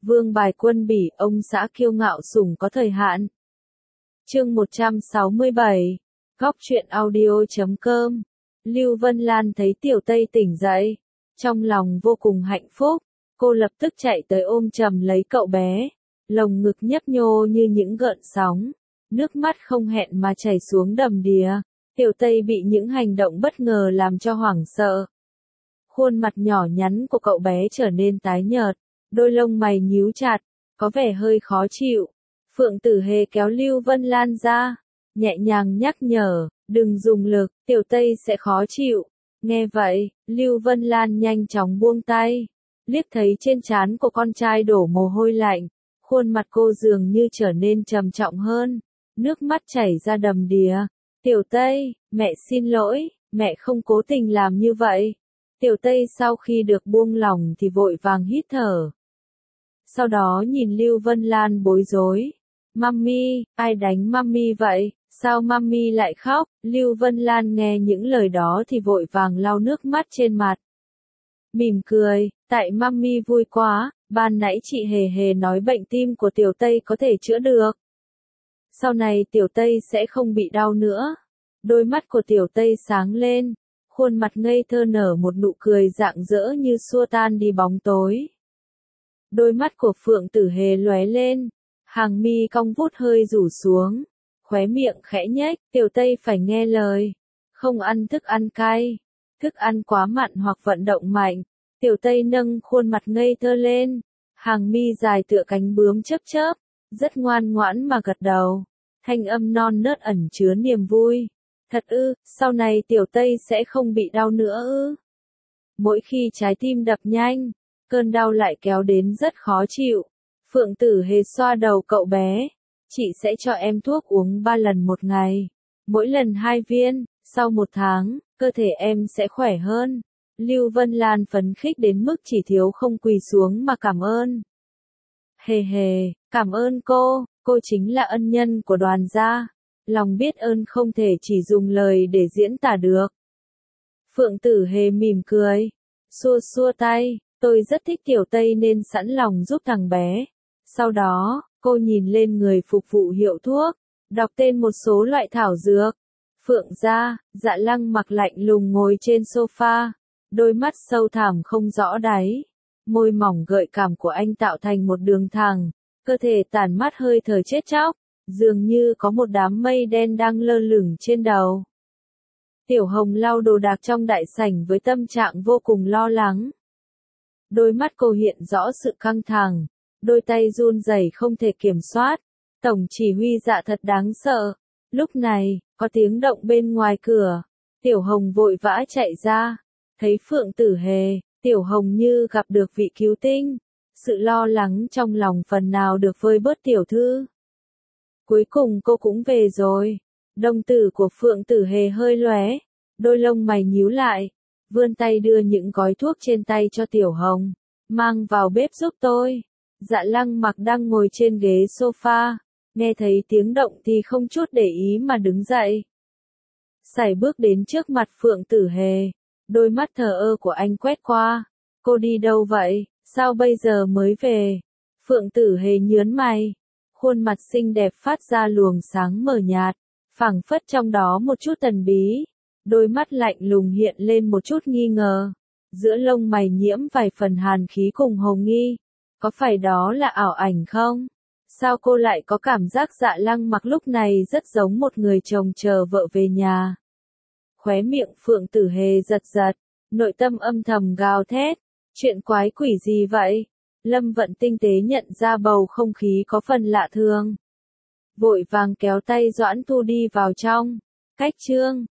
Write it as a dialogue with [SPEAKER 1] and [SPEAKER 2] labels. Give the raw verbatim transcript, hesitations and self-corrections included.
[SPEAKER 1] Vương bài quân bỉ, ông xã kiêu ngạo sủng có thời hạn. Chương một trăm sáu mươi bảy. Góc truyện audio chấm com. Lưu Vân Lan thấy Tiểu Tây tỉnh dậy, trong lòng vô cùng hạnh phúc, cô lập tức chạy tới ôm chầm lấy cậu bé, lồng ngực nhấp nhô như những gợn sóng, nước mắt không hẹn mà chảy xuống đầm đìa. Tiểu Tây bị những hành động bất ngờ làm cho hoảng sợ. Khuôn mặt nhỏ nhắn của cậu bé trở nên tái nhợt, đôi lông mày nhíu chặt, có vẻ hơi khó chịu. Phượng Tử Hề kéo Lưu Vân Lan ra, nhẹ nhàng nhắc nhở, đừng dùng lực, Tiểu Tây sẽ khó chịu. Nghe vậy, Lưu Vân Lan nhanh chóng buông tay, liếc thấy trên trán của con trai đổ mồ hôi lạnh, khuôn mặt cô dường như trở nên trầm trọng hơn, nước mắt chảy ra đầm đìa. Tiểu Tây, mẹ xin lỗi, mẹ không cố tình làm như vậy. Tiểu Tây sau khi được buông lỏng thì vội vàng hít thở. Sau đó nhìn Lưu Vân Lan bối rối. Mami, ai đánh mami vậy? Sao mami lại khóc? Lưu Vân Lan nghe những lời đó thì vội vàng lau nước mắt trên mặt. Mỉm cười, tại mami vui quá, ban nãy chị Hề Hề nói bệnh tim của Tiểu Tây có thể chữa được. Sau này Tiểu Tây sẽ không bị đau nữa. Đôi mắt của Tiểu Tây sáng lên, khuôn mặt ngây thơ nở một nụ cười rạng rỡ như xua tan đi bóng tối. Đôi mắt của Phượng Tử Hề lóe lên, hàng mi cong vút hơi rủ xuống, khóe miệng khẽ nhếch. Tiểu Tây phải nghe lời, không ăn thức ăn cay, thức ăn quá mặn hoặc vận động mạnh. Tiểu Tây nâng khuôn mặt ngây thơ lên, hàng mi dài tựa cánh bướm chớp chớp, rất ngoan ngoãn mà gật đầu, thanh âm non nớt ẩn chứa niềm vui. Thật ư, sau này Tiểu Tây sẽ không bị đau nữa ư? Mỗi khi trái tim đập nhanh, cơn đau lại kéo đến rất khó chịu. Phượng Tử Hề xoa đầu cậu bé, chị sẽ cho em thuốc uống ba lần một ngày, mỗi lần hai viên, sau một tháng, cơ thể em sẽ khỏe hơn. Lưu Vân Lan phấn khích đến mức chỉ thiếu không quỳ xuống mà cảm ơn. Hề Hề, cảm ơn cô, cô chính là ân nhân của Đoàn gia. Lòng biết ơn không thể chỉ dùng lời để diễn tả được. Phượng Tử Hề mỉm cười, xua xua tay, tôi rất thích Tiểu Tây nên sẵn lòng giúp thằng bé. Sau đó, cô nhìn lên người phục vụ hiệu thuốc, đọc tên một số loại thảo dược. Phượng gia, Dạ Lăng mặc lạnh lùng ngồi trên sofa, đôi mắt sâu thẳm không rõ đáy. Môi mỏng gợi cảm của anh tạo thành một đường thẳng, cơ thể tản mát hơi thở chết chóc, dường như có một đám mây đen đang lơ lửng trên đầu. Tiểu Hồng lau đồ đạc trong đại sảnh với tâm trạng vô cùng lo lắng. Đôi mắt cô hiện rõ sự căng thẳng, đôi tay run rẩy không thể kiểm soát. Tổng chỉ huy Dạ thật đáng sợ. Lúc này, có tiếng động bên ngoài cửa. Tiểu Hồng vội vã chạy ra, thấy Phượng Tử Hề, Tiểu Hồng như gặp được vị cứu tinh. Sự lo lắng trong lòng phần nào được vơi bớt tiểu thư. Cuối cùng cô cũng về rồi. Đồng tử của Phượng Tử Hề hơi lóe, đôi lông mày nhíu lại, vươn tay đưa những gói thuốc trên tay cho Tiểu Hồng. Mang vào bếp giúp tôi. Dạ Lăng mặc đang ngồi trên ghế sofa, nghe thấy tiếng động thì không chút để ý mà đứng dậy. Sải bước đến trước mặt Phượng Tử Hề, đôi mắt thờ ơ của anh quét qua. Cô đi đâu vậy, sao bây giờ mới về? Phượng Tử Hề nhướng mày, khuôn mặt xinh đẹp phát ra luồng sáng mờ nhạt, phảng phất trong đó một chút thần bí. Đôi mắt lạnh lùng hiện lên một chút nghi ngờ, giữa lông mày nhiễm vài phần hàn khí cùng hồng nghi. Có phải đó là ảo ảnh không? Sao cô lại có cảm giác Dạ Lăng mặc lúc này rất giống một người chồng chờ vợ về nhà? Khóe miệng Phượng Tử Hề giật giật, nội tâm âm thầm gào thét. Chuyện quái quỷ gì vậy? Lâm Vận tinh tế nhận ra bầu không khí có phần lạ thường. Vội vàng kéo tay Doãn Thu đi vào trong. Cách chương